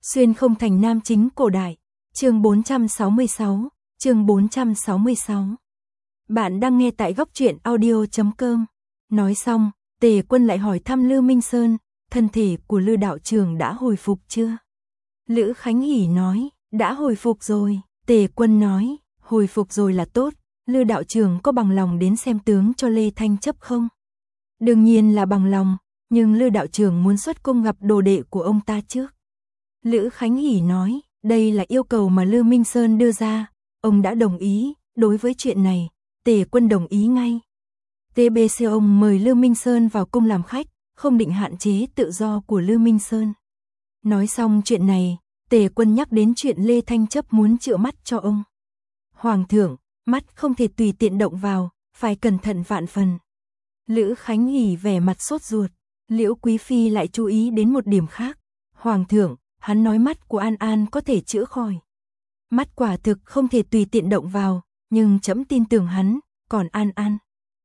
Xuyên không thành nam chính cổ đại. Chương 466, chương 466. Bạn đang nghe tại góc truyện audio.com. Nói xong, Tề Quân lại hỏi thăm Lư Minh Sơn, thân thể của Lư đạo trưởng đã hồi phục chưa? Lữ Khánh Hỷ nói, đã hồi phục rồi. Tề Quân nói, hồi phục rồi là tốt, Lư đạo trưởng có bằng lòng đến xem tướng cho Lê Thanh Chấp không? Đương nhiên là bằng lòng, nhưng Lư đạo trưởng muốn xuất cung gặp đồ đệ của ông ta trước. Lữ Khánh Hỷ nói, đây là yêu cầu mà Lư Minh Sơn đưa ra, ông đã đồng ý, đối với chuyện này, Tề Quân đồng ý ngay. TBC ông mời Lư Minh Sơn vào cung làm khách, không định hạn chế tự do của Lư Minh Sơn. Nói xong chuyện này, Tề Quân nhắc đến chuyện Lê Thanh Chấp muốn chữa mắt cho ông. Hoàng thượng, mắt không thể tùy tiện động vào, phải cẩn thận vạn phần. Lữ Khánh Hỷ vẻ mặt sốt ruột, Liễu Quý Phi lại chú ý đến một điểm khác. Hoàng thượng, hắn nói mắt của An An có thể chữa khỏi. Mắt quả thực không thể tùy tiện động vào, nhưng trẫm tin tưởng hắn, còn An An.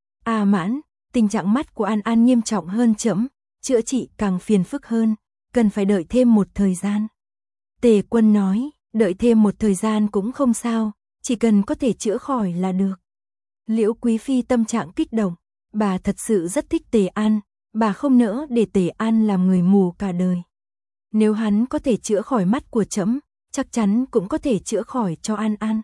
Mãn, tình trạng mắt của An An nghiêm trọng hơn trẫm, chữa trị càng phiền phức hơn, cần phải đợi thêm một thời gian. Tề Quân nói, đợi thêm một thời gian cũng không sao, chỉ cần có thể chữa khỏi là được. Liễu Quý Phi tâm trạng kích động, bà thật sự rất thích Tề An, bà không nỡ để Tề An làm người mù cả đời. Nếu hắn có thể chữa khỏi mắt của trẫm, chắc chắn cũng có thể chữa khỏi cho An An.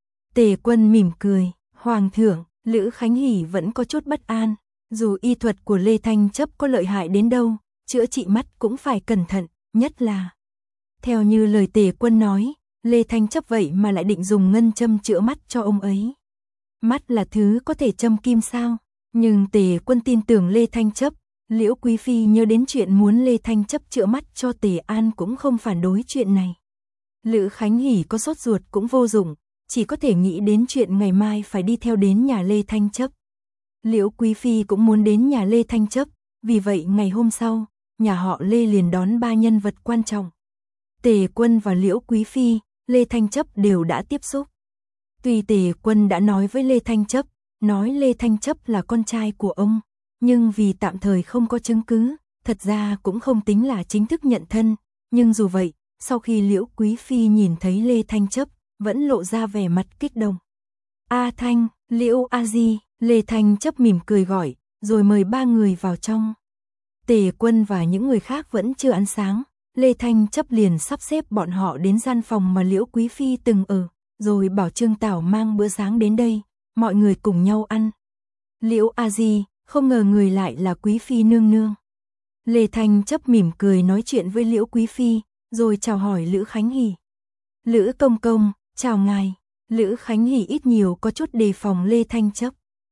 Tề Quân mỉm cười, Hoàng thượng, Lữ Khánh Hỷ vẫn có chút bất an, dù y thuật của Lê Thanh Chấp có lợi hại đến đâu, chữa trị mắt cũng phải cẩn thận, nhất là. Theo như lời Tề Quân nói, Lê Thanh Chấp vậy mà lại định dùng ngân châm chữa mắt cho ông ấy. Mắt là thứ có thể châm kim sao, nhưng Tề Quân tin tưởng Lê Thanh Chấp. Liễu Quý Phi nhớ đến chuyện muốn Lê Thanh Chấp chữa mắt cho Tề An cũng không phản đối chuyện này. Lữ Khánh Hỷ có sốt ruột cũng vô dụng, chỉ có thể nghĩ đến chuyện ngày mai phải đi theo đến nhà Lê Thanh Chấp. Liễu Quý Phi cũng muốn đến nhà Lê Thanh Chấp, vì vậy ngày hôm sau, nhà họ Lê liền đón 3 nhân vật quan trọng. Tề Quân và Liễu Quý Phi, Lê Thanh Chấp đều đã tiếp xúc. Tuy Tề Quân đã nói với Lê Thanh Chấp, nói Lê Thanh Chấp là con trai của ông, nhưng vì tạm thời không có chứng cứ, thật ra cũng không tính là chính thức nhận thân, nhưng dù vậy, sau khi Liễu Quý Phi nhìn thấy Lê Thanh Chấp, vẫn lộ ra vẻ mặt kích động. A Thanh, Liễu A Di, Lê Thanh Chấp mỉm cười gọi, rồi mời 3 người vào trong. Tề Quân và những người khác vẫn chưa ăn sáng, Lê Thanh Chấp liền sắp xếp bọn họ đến gian phòng mà Liễu Quý Phi từng ở, rồi bảo Trương Tảo mang bữa sáng đến đây, mọi người cùng nhau ăn. Liễu A Di, không ngờ người lại là Quý Phi nương nương. Lê Thanh Chấp mỉm cười nói chuyện với Liễu Quý Phi, rồi chào hỏi Lữ Khánh Hỷ. Lữ công công, chào ngài. Lữ Khánh Hỷ ít nhiều có chút đề phòng Lê Thanh Chấp.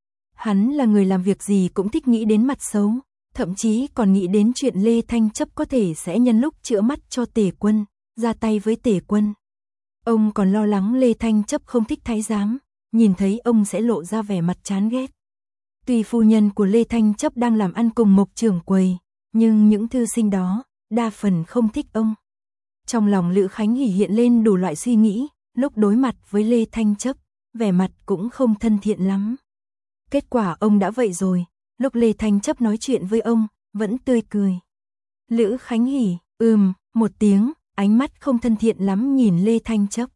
Hắn là người làm việc gì cũng thích nghĩ đến mặt xấu, thậm chí còn nghĩ đến chuyện Lê Thanh Chấp có thể sẽ nhân lúc chữa mắt cho Tề Quân, ra tay với Tề Quân. Ông còn lo lắng Lê Thanh Chấp không thích thái giám, nhìn thấy ông sẽ lộ ra vẻ mặt chán ghét. Tuy phu nhân của Lê Thanh Chấp đang làm ăn cùng Mộc trưởng quầy, nhưng những thư sinh đó, đa phần không thích ông. Trong lòng Lữ Khánh Hỷ hiện lên đủ loại suy nghĩ, lúc đối mặt với Lê Thanh Chấp, vẻ mặt cũng không thân thiện lắm. Kết quả ông đã vậy rồi, lúc Lê Thanh Chấp nói chuyện với ông, vẫn tươi cười. Lữ Khánh Hỷ, một tiếng, ánh mắt không thân thiện lắm nhìn Lê Thanh Chấp.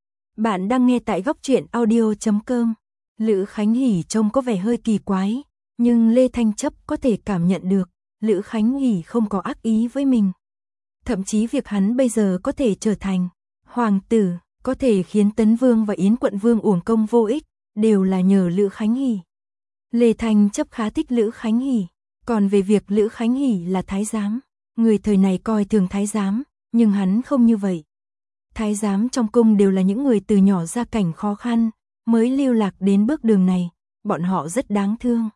Bạn đang nghe tại góc truyện audio.com. Lữ Khánh Hỷ trông có vẻ hơi kỳ quái, nhưng Lê Thanh Chấp có thể cảm nhận được, Lữ Khánh Hỷ không có ác ý với mình. Thậm chí việc hắn bây giờ có thể trở thành hoàng tử, có thể khiến Tấn Vương và Yến Quận Vương uổng công vô ích, đều là nhờ Lữ Khánh Hỷ. Lê Thanh Chấp khá thích Lữ Khánh Hỷ, còn về việc Lữ Khánh Hỷ là thái giám, người thời này coi thường thái giám, nhưng hắn không như vậy. Thái giám trong cung đều là những người từ nhỏ gia cảnh khó khăn, mới lưu lạc đến bước đường này, bọn họ rất đáng thương.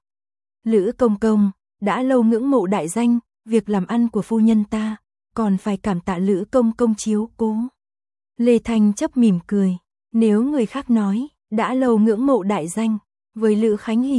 Lữ công công, đã lâu ngưỡng mộ đại danh, việc làm ăn của phu nhân ta, còn phải cảm tạ Lữ công công chiếu cố. Lê Thanh Chấp mỉm cười, nếu người khác nói, đã lâu ngưỡng mộ đại danh, với Lữ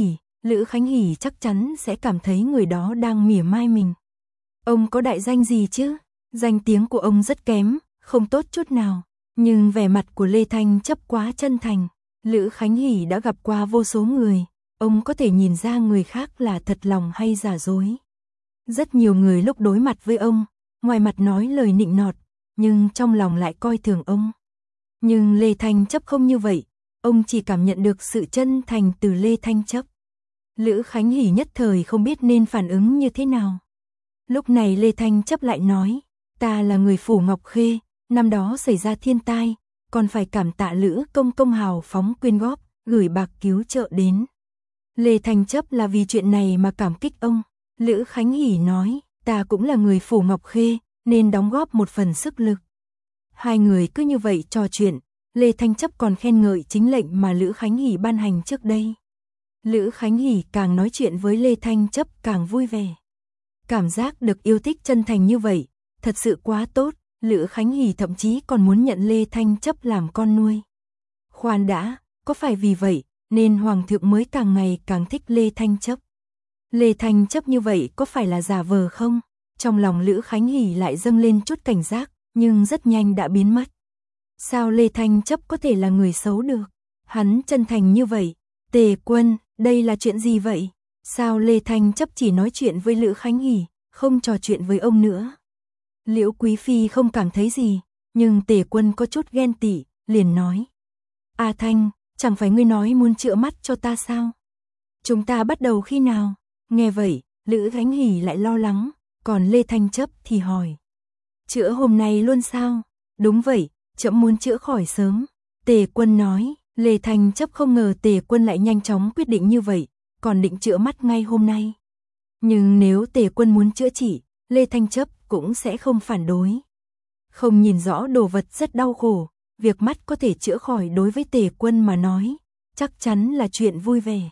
Khánh Hỷ chắc chắn sẽ cảm thấy người đó đang mỉa mai mình. Ông có đại danh gì chứ? Danh tiếng của ông rất kém, không tốt chút nào, nhưng vẻ mặt của Lê Thanh Chấp quá chân thành. Lữ Khánh Hỷ đã gặp qua vô số người, ông có thể nhìn ra người khác là thật lòng hay giả dối. Rất nhiều người lúc đối mặt với ông, ngoài mặt nói lời nịnh nọt, nhưng trong lòng lại coi thường ông. Nhưng Lê Thanh Chấp không như vậy, ông chỉ cảm nhận được sự chân thành từ Lê Thanh Chấp. Lữ Khánh Hỷ nhất thời không biết nên phản ứng như thế nào. Lúc này Lê Thanh Chấp lại nói, ta là người Phủ Ngọc Khê, năm đó xảy ra thiên tai, còn phải cảm tạ Lữ công công hào phóng quyên góp, gửi bạc cứu trợ đến. Lê Thanh Chấp là vì chuyện này mà cảm kích ông. Lữ Khánh Hỷ nói, ta cũng là người Phủ Ngọc Khê, nên đóng góp một phần sức lực. Hai người cứ như vậy trò chuyện, Lê Thanh Chấp còn khen ngợi chính lệnh mà Lữ Khánh Hỷ ban hành trước đây. Lữ Khánh Hỷ càng nói chuyện với Lê Thanh Chấp càng vui vẻ. Cảm giác được yêu thích chân thành như vậy, thật sự quá tốt, Lữ Khánh Hỷ thậm chí còn muốn nhận Lê Thanh Chấp làm con nuôi. Khoan đã, có phải vì vậy nên Hoàng thượng mới càng ngày càng thích Lê Thanh Chấp? Lê Thanh Chấp như vậy có phải là giả vờ không? Trong lòng Lữ Khánh Hỷ lại dâng lên chút cảnh giác, nhưng rất nhanh đã biến mất. Sao Lê Thanh Chấp có thể là người xấu được? Hắn chân thành như vậy. Tề Quân, đây là chuyện gì vậy? Sao Lê Thanh Chấp chỉ nói chuyện với Lữ Khánh Hỷ, không trò chuyện với ông nữa? Liễu Quý Phi không cảm thấy gì, nhưng Tề Quân có chút ghen tị, liền nói. A Thanh, chẳng phải ngươi nói muốn chữa mắt cho ta sao? Chúng ta bắt đầu khi nào? Nghe vậy, Lữ Khánh Hỷ lại lo lắng, còn Lê Thanh Chấp thì hỏi. Chữa hôm nay luôn sao? Đúng vậy, trẫm muốn chữa khỏi sớm. Tề Quân nói. Lê Thanh Chấp không ngờ Tề Quân lại nhanh chóng quyết định như vậy, còn định chữa mắt ngay hôm nay. Nhưng nếu Tề Quân muốn chữa trị, Lê Thanh Chấp cũng sẽ không phản đối. Không nhìn rõ đồ vật rất đau khổ, việc mắt có thể chữa khỏi đối với Tề Quân mà nói, chắc chắn là chuyện vui vẻ.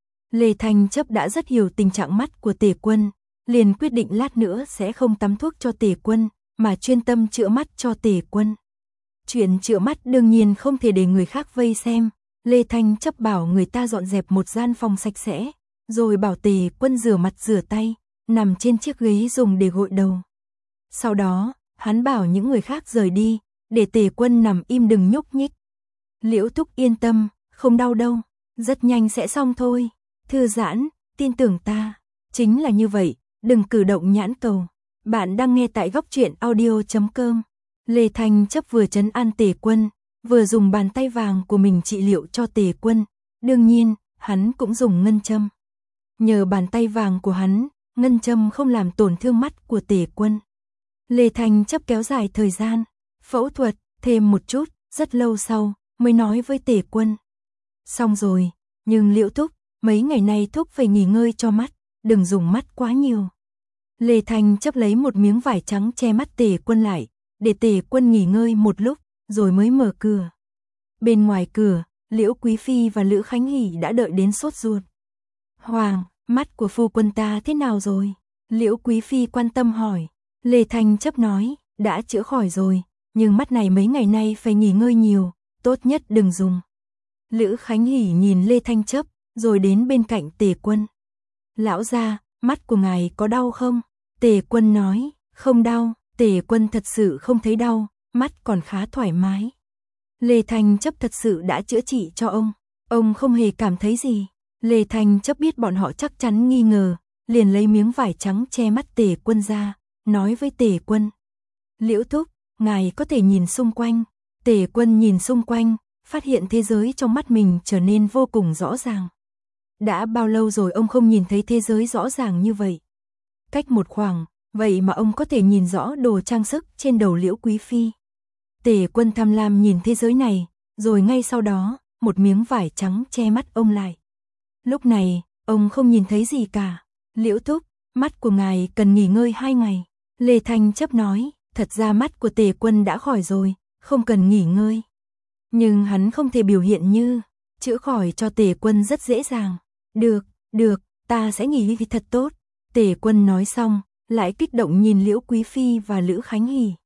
Lê Thanh Chấp đã rất hiểu tình trạng mắt của Tề Quân, liền quyết định lát nữa sẽ không tắm thuốc cho Tề Quân, mà chuyên tâm chữa mắt cho Tề Quân. Chuyện chữa mắt đương nhiên không thể để người khác vây xem, Lê Thanh Chấp bảo người ta dọn dẹp một gian phòng sạch sẽ, rồi bảo Tề Quân rửa mặt rửa tay, nằm trên chiếc ghế dùng để gội đầu. Sau đó, hắn bảo những người khác rời đi, để Tề Quân nằm im đừng nhúc nhích. Liễu Thúc yên tâm, không đau đâu, rất nhanh sẽ xong thôi, thư giãn, tin tưởng ta, chính là như vậy, đừng cử động nhãn cầu. Bạn đang nghe tại góc truyện audio.com. Lê Thanh Chấp vừa trấn an Tề Quân, vừa dùng bàn tay vàng của mình trị liệu cho Tề Quân, đương nhiên, hắn cũng dùng ngân châm. Nhờ bàn tay vàng của hắn, ngân châm không làm tổn thương mắt của Tề Quân. Lê Thanh Chấp kéo dài thời gian, phẫu thuật, thêm một chút, rất lâu sau, mới nói với Tề Quân. Xong rồi, nhưng Liễu Thúc, mấy ngày nay Thúc phải nghỉ ngơi cho mắt, đừng dùng mắt quá nhiều. Lê Thanh Chấp lấy một miếng vải trắng che mắt Tề Quân lại, để Tề Quân nghỉ ngơi một lúc, rồi mới mở cửa. Bên ngoài cửa, Liễu Quý Phi và Lữ Khánh Hỷ đã đợi đến sốt ruột. Hoàng, mắt của phu quân ta thế nào rồi? Liễu Quý Phi quan tâm hỏi. Lê Thanh Chấp nói, đã chữa khỏi rồi, nhưng mắt này mấy ngày nay phải nghỉ ngơi nhiều, tốt nhất đừng dùng. Lữ Khánh Hỷ nhìn Lê Thanh Chấp, rồi đến bên cạnh Tề Quân. Lão gia, mắt của ngài có đau không? Tề Quân nói, không đau. Tề Quân thật sự không thấy đau, mắt còn khá thoải mái. Lê Thanh Chấp thật sự đã chữa trị cho ông không hề cảm thấy gì. Lê Thanh Chấp biết bọn họ chắc chắn nghi ngờ, liền lấy miếng vải trắng che mắt Tề Quân ra, nói với Tề Quân. Liễu Thúc, ngài có thể nhìn xung quanh. Tề Quân nhìn xung quanh, phát hiện thế giới trong mắt mình trở nên vô cùng rõ ràng. Đã bao lâu rồi ông không nhìn thấy thế giới rõ ràng như vậy? Cách một khoảng, vậy mà ông có thể nhìn rõ đồ trang sức trên đầu Liễu Quý Phi. Tề Quân tham lam nhìn thế giới này, rồi ngay sau đó, một miếng vải trắng che mắt ông lại. Lúc này, ông không nhìn thấy gì cả. Liễu Thúc, mắt của ngài cần nghỉ ngơi 2 ngày. Lê Thanh Chấp nói, thật ra mắt của Tề Quân đã khỏi rồi, không cần nghỉ ngơi. Nhưng hắn không thể biểu hiện như, chữa khỏi cho Tề Quân rất dễ dàng. Được, ta sẽ nghỉ vì thật tốt. Tề Quân nói xong, lại kích động nhìn Liễu Quý Phi và Lữ Khánh Hỷ.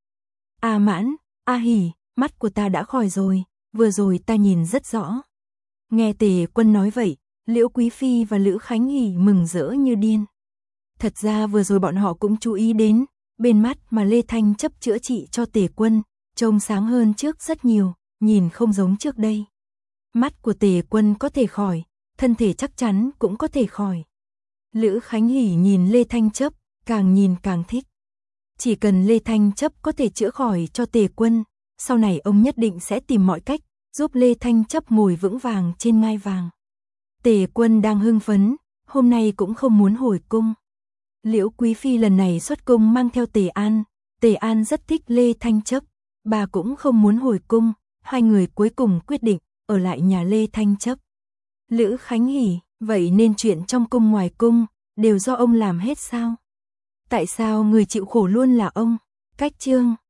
A Mãn, A Hỷ, mắt của ta đã khỏi rồi, vừa rồi ta nhìn rất rõ. Nghe Tề Quân nói vậy, Liễu Quý Phi và Lữ Khánh Hỷ mừng rỡ như điên. Thật ra vừa rồi bọn họ cũng chú ý đến, bên mắt mà Lê Thanh Chấp chữa trị cho Tề Quân, trông sáng hơn trước rất nhiều, nhìn không giống trước đây. Mắt của Tề Quân có thể khỏi, thân thể chắc chắn cũng có thể khỏi. Lữ Khánh Hỷ nhìn Lê Thanh Chấp, càng nhìn càng thích. Chỉ cần Lê Thanh Chấp có thể chữa khỏi cho Tề Quân, sau này ông nhất định sẽ tìm mọi cách giúp Lê Thanh Chấp ngồi vững vàng trên ngai vàng. Tề Quân đang hưng phấn, hôm nay cũng không muốn hồi cung. Liễu Quý Phi lần này xuất cung mang theo Tề An rất thích Lê Thanh Chấp, bà cũng không muốn hồi cung, hai người cuối cùng quyết định ở lại nhà Lê Thanh Chấp. Lữ Khánh Hỉ, vậy nên chuyện trong cung ngoài cung đều do ông làm hết sao? Tại sao người chịu khổ luôn là ông? Cách chương